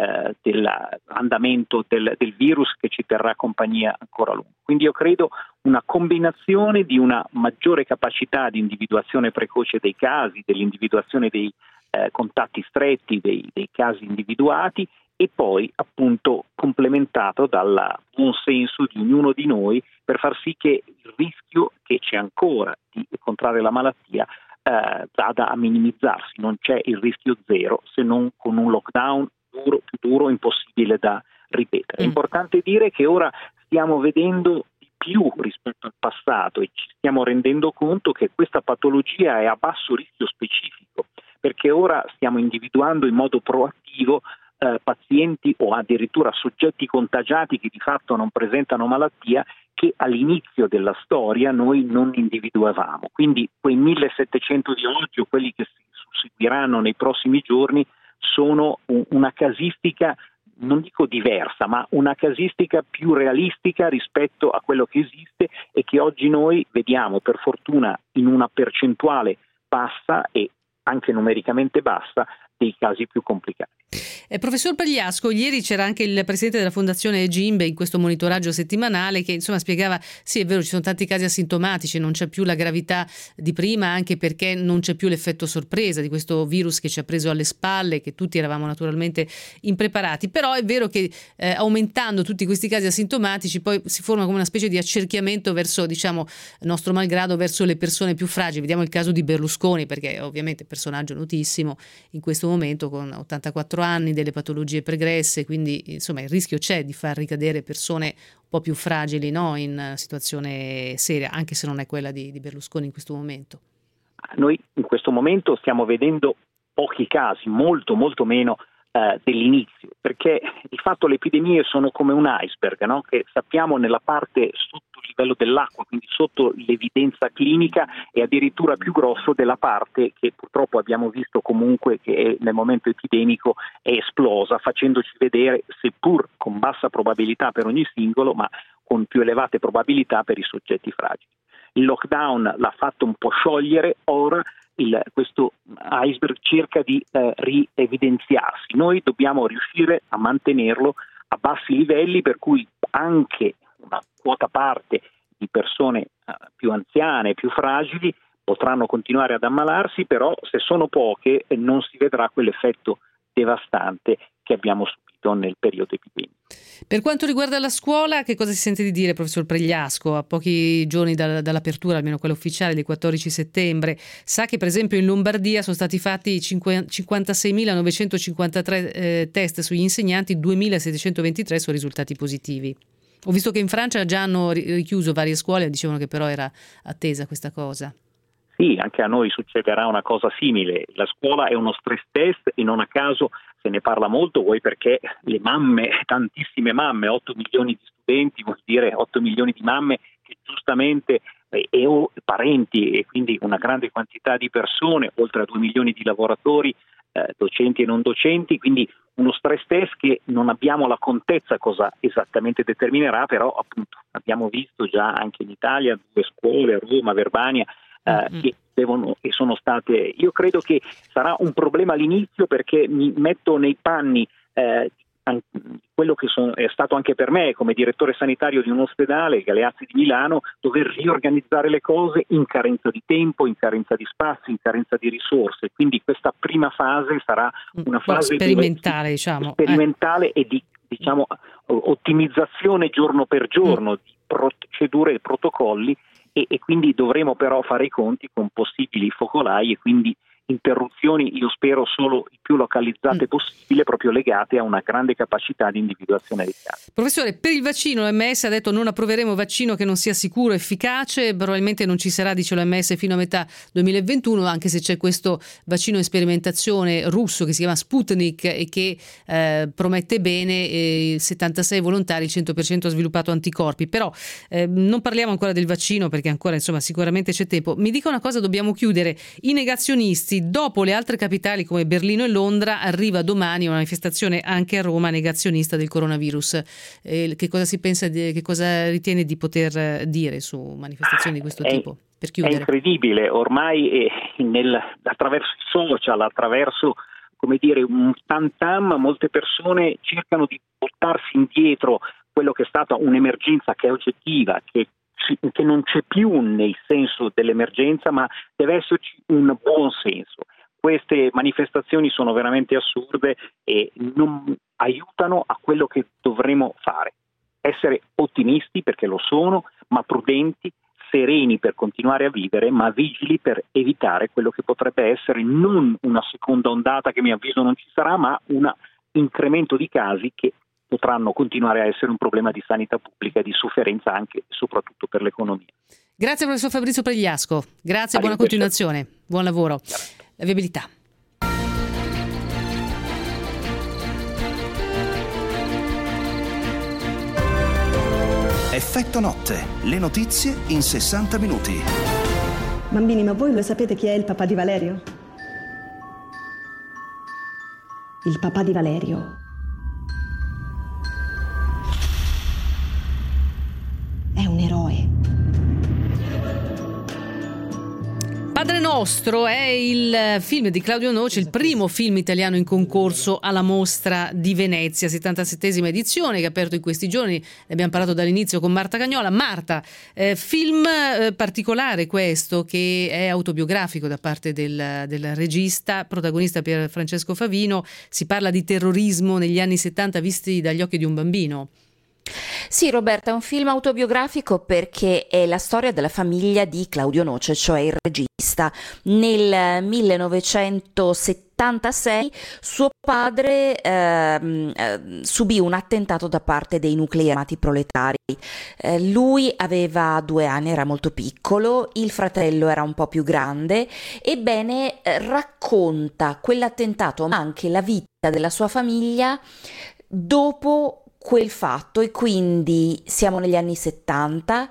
dell'andamento del virus che ci terrà compagnia ancora a lungo. Quindi io credo una combinazione di una maggiore capacità di individuazione precoce dei casi, dell'individuazione dei contatti stretti, dei casi individuati, e poi appunto complementato dal buon senso di ognuno di noi, per far sì che il rischio che c'è ancora di contrarre la malattia vada a minimizzarsi. Non c'è il rischio zero, se non con un lockdown più duro, impossibile da ripetere. È importante dire che ora stiamo vedendo di più rispetto al passato, e ci stiamo rendendo conto che questa patologia è a basso rischio specifico, perché ora stiamo individuando in modo proattivo pazienti o addirittura soggetti contagiati che di fatto non presentano malattia, che all'inizio della storia noi non individuavamo. Quindi quei 1700 di oggi o quelli che si susseguiranno nei prossimi giorni sono una casistica non dico diversa, ma una casistica più realistica rispetto a quello che esiste e che oggi noi vediamo per fortuna in una percentuale bassa e anche numericamente bassa dei casi più complicati. Professor Pagliasco, ieri c'era anche il presidente della Fondazione Gimbe in questo monitoraggio settimanale che insomma spiegava sì, è vero, ci sono tanti casi asintomatici, non c'è più la gravità di prima, anche perché non c'è più l'effetto sorpresa di questo virus che ci ha preso alle spalle, che tutti eravamo naturalmente impreparati, però è vero che aumentando tutti questi casi asintomatici poi si forma come una specie di accerchiamento verso, diciamo, nostro malgrado, verso le persone più fragili. Vediamo il caso di Berlusconi, perché ovviamente è personaggio notissimo in questo momento con 84 anni, delle patologie pregresse, quindi insomma il rischio c'è di far ricadere persone un po' più fragili, no? In situazione seria, anche se non è quella di Berlusconi in questo momento. Noi in questo momento stiamo vedendo pochi casi, molto meno dell'inizio, perché di fatto le epidemie sono come un iceberg, no? Che sappiamo nella parte sotto il livello dell'acqua, quindi sotto l'evidenza clinica, e addirittura più grosso della parte che purtroppo abbiamo visto comunque che nel momento epidemico è esplosa, facendoci vedere, seppur con bassa probabilità per ogni singolo, ma con più elevate probabilità per i soggetti fragili. Il lockdown l'ha fatto un po' sciogliere, ora questo iceberg cerca di rievidenziarsi. Noi dobbiamo riuscire a mantenerlo a bassi livelli, per cui anche una quota parte di persone più anziane, più fragili, potranno continuare ad ammalarsi, però se sono poche non si vedrà quell'effetto devastante che abbiamo subito nel periodo epidemico. Per quanto riguarda la scuola, che cosa si sente di dire, professor Pregliasco, a pochi giorni dall'apertura, almeno quella ufficiale, del 14 settembre? Sa che per esempio in Lombardia sono stati fatti 56.953 test sugli insegnanti, 2.723 sono risultati positivi. Ho visto che in Francia già hanno richiuso varie scuole, dicevano che però era attesa questa cosa. Sì, anche a noi succederà una cosa simile. La scuola è uno stress test e non a caso se ne parla molto, vuoi perché le mamme, tantissime mamme, 8 milioni di studenti, vuol dire 8 milioni di mamme che giustamente e parenti, e quindi una grande quantità di persone, oltre a 2 milioni di lavoratori, docenti e non docenti, quindi uno stress test che non abbiamo la contezza cosa esattamente determinerà, però appunto abbiamo visto già anche in Italia 2 scuole, a Roma, Verbania, che devono e sono state, io credo che sarà un problema all'inizio, perché mi metto nei panni quello che è stato anche per me come direttore sanitario di un ospedale, Galeazzi di Milano, dover riorganizzare le cose in carenza di tempo, in carenza di spazi, in carenza di risorse. Quindi questa prima fase sarà una fase sperimentale, sperimentale e di ottimizzazione giorno per giorno di procedure e protocolli, e quindi dovremo però fare i conti con possibili focolai e quindi interruzioni, io spero solo i più localizzate possibile, proprio legate a una grande capacità di individuazione dei casi. Professore, per il vaccino l'OMS ha detto non approveremo vaccino che non sia sicuro e efficace, probabilmente non ci sarà, dice l'OMS, fino a metà 2021, anche se c'è questo vaccino in sperimentazione russo che si chiama Sputnik e che promette bene, 76 volontari, il 100% ha sviluppato anticorpi, però non parliamo ancora del vaccino perché ancora sicuramente c'è tempo. Mi dica una cosa, dobbiamo chiudere, i negazionisti, dopo le altre capitali come Berlino e Londra arriva domani una manifestazione anche a Roma negazionista del coronavirus. Che cosa si pensa, che cosa ritiene di poter dire su manifestazioni di questo tipo? Per chiudere. È incredibile, ormai attraverso i social, attraverso un tam-tam, molte persone cercano di portarsi indietro quello che è stata un'emergenza che è oggettiva, che non c'è più nel senso dell'emergenza, ma deve esserci un buon senso. Queste manifestazioni sono veramente assurde e non aiutano a quello che dovremo fare. Essere ottimisti, perché lo sono, ma prudenti, sereni per continuare a vivere, ma vigili per evitare quello che potrebbe essere non una seconda ondata che a mio avviso non ci sarà, ma un incremento di casi che potranno continuare a essere un problema di sanità pubblica e di sofferenza anche e soprattutto per l'economia. Grazie professor Fabrizio Pregliasco, grazie e buona continuazione, buon lavoro. La viabilità. Effetto notte, le notizie in 60 minuti. Bambini, ma voi lo sapete chi è il papà di Valerio? Il papà di Valerio Padre Nostro è il film di Claudio Noce, il primo film italiano in concorso alla Mostra di Venezia, 77esima edizione che ha aperto in questi giorni. Ne abbiamo parlato dall'inizio con Marta Cagnola. Marta, film particolare questo, che è autobiografico da parte del regista, protagonista Pier Francesco Favino. Si parla di terrorismo negli anni 70 visti dagli occhi di un bambino. Sì, Roberta, è un film autobiografico perché è la storia della famiglia di Claudio Noce, cioè il regista. Nel 1976 suo padre subì un attentato da parte dei nuclei armati proletari. Lui aveva 2 anni, era molto piccolo, il fratello era un po' più grande. Ebbene, racconta quell'attentato, ma anche la vita della sua famiglia dopo quel fatto, e quindi siamo negli anni 70,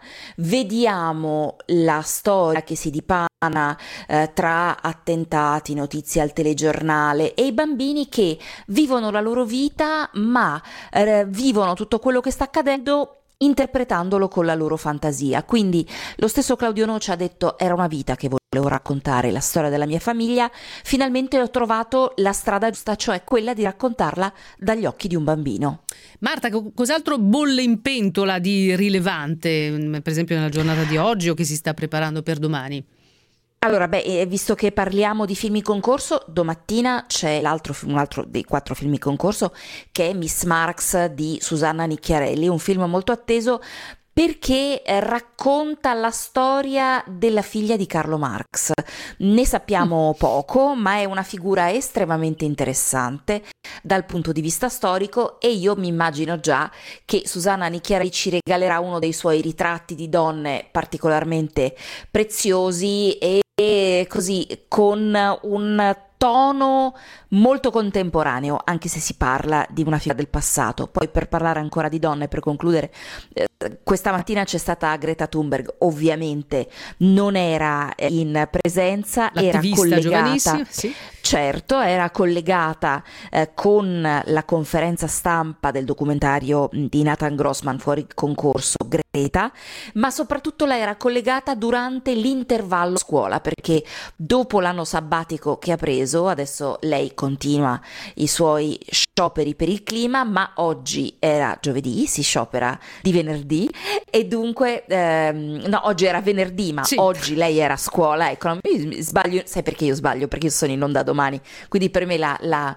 vediamo la storia che si dipana tra attentati, notizie al telegiornale e i bambini che vivono la loro vita, ma vivono tutto quello che sta accadendo interpretandolo con la loro fantasia. Quindi lo stesso Claudio Noce ha detto: era una vita che volevo raccontare, la storia della mia famiglia, finalmente ho trovato la strada giusta, cioè quella di raccontarla dagli occhi di un bambino. Marta, cos'altro bolle in pentola di rilevante, per esempio nella giornata di oggi o che si sta preparando per domani? Allora, visto che parliamo di film in concorso, domattina c'è un altro dei 4 film in concorso, che è Miss Marx di Susanna Nicchiarelli, un film molto atteso perché racconta la storia della figlia di Carlo Marx. Ne sappiamo poco, ma è una figura estremamente interessante dal punto di vista storico, e io mi immagino già che Susanna Nicchiarelli ci regalerà uno dei suoi ritratti di donne particolarmente preziosi e così con un tono molto contemporaneo, anche se si parla di una figura del passato. Poi, per parlare ancora di donne, per concludere, questa mattina c'è stata Greta Thunberg, ovviamente non era in presenza, l'attivista era giovanissima, sì. Certo, era collegata con la conferenza stampa del documentario di Nathan Grossman fuori concorso Greta, ma soprattutto lei era collegata durante l'intervallo scuola, perché dopo l'anno sabbatico che ha preso, adesso lei continua i suoi scioperi per il clima, ma oggi era giovedì, si sciopera di venerdì, e dunque oggi era venerdì, ma sì, oggi lei era a scuola. Ecco, sbaglio, sai perché io sbaglio? Perché io sono in onda domani, quindi per me la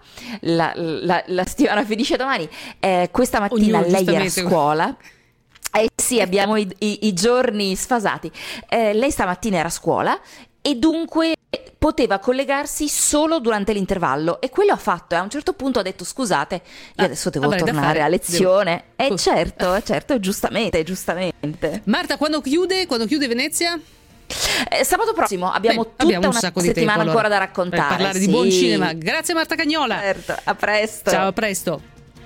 settimana finisce domani. Questa mattina lei era a scuola. Sì, abbiamo i giorni sfasati. Lei stamattina era a scuola e dunque poteva collegarsi solo durante l'intervallo, e quello ha fatto, e a un certo punto ha detto: scusate, io adesso devo tornare a lezione. Certo, giustamente. Marta, quando chiude Venezia? Sabato prossimo abbiamo tutta una settimana ancora da raccontare per parlare di buon cinema. Grazie Marta Cagnola. Certo, a presto. Ciao, a presto.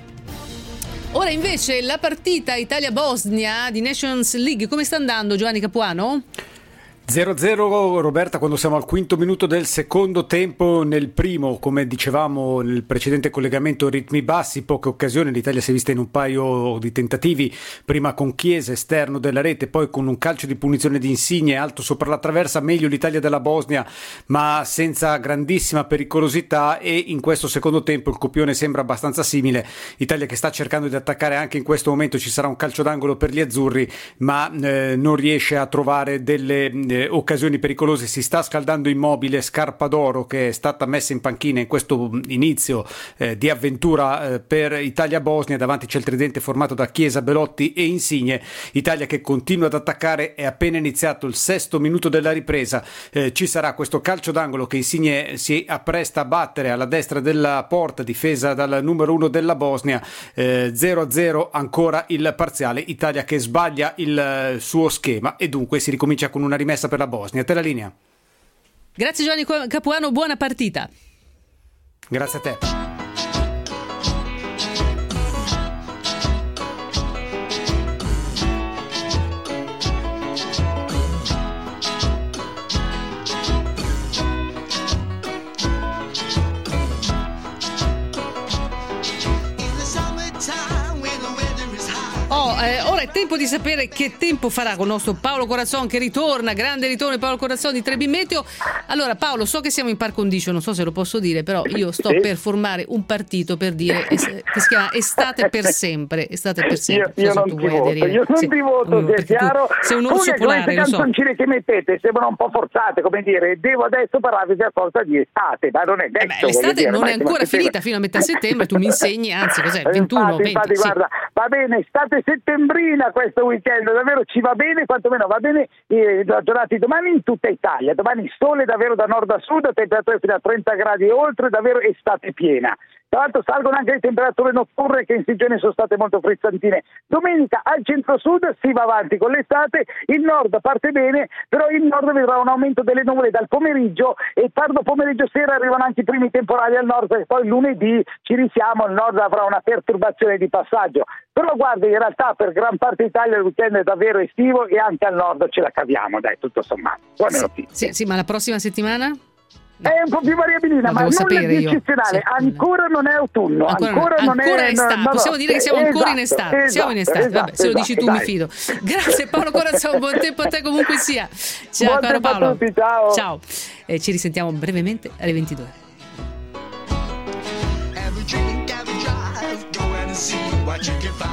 Ora invece la partita Italia-Bosnia di Nations League, come sta andando, Giovanni Capuano? 0-0, Roberta, quando siamo al 5° minuto del secondo tempo. Nel primo, come dicevamo nel precedente collegamento, ritmi bassi, poche occasioni. L'Italia si è vista in un paio di tentativi, prima con Chiesa esterno della rete, poi con un calcio di punizione di Insigne alto sopra la traversa. Meglio l'Italia della Bosnia, ma senza grandissima pericolosità, e in questo secondo tempo il copione sembra abbastanza simile. Italia che sta cercando di attaccare anche in questo momento. Ci sarà un calcio d'angolo per gli azzurri, ma non riesce a trovare delle occasioni pericolose. Si sta scaldando Immobile, scarpa d'oro, che è stata messa in panchina in questo inizio di avventura per Italia-Bosnia. Davanti c'è il tridente formato da Chiesa, Belotti e Insigne. Italia che continua ad attaccare. È appena iniziato il 6° minuto della ripresa. Ci sarà questo calcio d'angolo che Insigne si appresta a battere alla destra della porta, difesa dal numero 1 della Bosnia. 0-0 ancora il parziale. Italia che sbaglia il suo schema, e dunque si ricomincia con una rimessa per la Bosnia. Te la linea. Grazie Giovanni Capuano, buona partita. Grazie a te. ora è tempo di sapere che tempo farà con il nostro Paolo Corazzon che ritorna, grande ritorno di Paolo Corazzon di Trebi Meteo. Allora Paolo, so che siamo in par condicio, non so se lo posso dire, però io sto per formare un partito per dire che si chiama Estate per sempre. Estate per sempre. Io non ti voto, se è chiaro. Sei un orso polare, queste canzoncine che mettete sembrano un po' forzate, come dire, devo adesso parlarvi a forza di estate, ma non è detto. L'estate non è ancora finita fino a metà settembre, tu mi insegni, anzi cos'è, 21, 20? Infatti, sì. Guarda, va bene, estate settembrina questo weekend, davvero ci va bene, quantomeno va bene la giornata di domani in tutta Italia, domani sole davvero da nord a sud, temperature fino a 30 gradi e oltre, davvero estate piena. Tra l'altro salgono anche le temperature notturne che in questi giorni sono state molto frizzantine. Domenica al centro-sud si va avanti con l'estate, il nord parte bene, però il nord vedrà un aumento delle nuvole dal pomeriggio e tardo pomeriggio sera arrivano anche i primi temporali al nord e poi lunedì ci risiamo, il nord avrà una perturbazione di passaggio. Però guarda, in realtà per gran parte d'Italia il weekend è davvero estivo e anche al nord ce la caviamo, dai, tutto sommato. Buone notizie. Sì, ma la prossima settimana? È un po' più variabilina, ma nulla di eccezionale. Ancora non è autunno, ancora non è estate. Possiamo dire che siamo ancora in estate. Siamo in estate. Vabbè, se lo dici tu mi fido. Grazie Paolo Corazzon, buon tempo a te comunque sia. Ciao caro Paolo. A tutti, ciao. Ciao. Ci risentiamo brevemente alle 22. Every drink, every drive, go and see what you can find.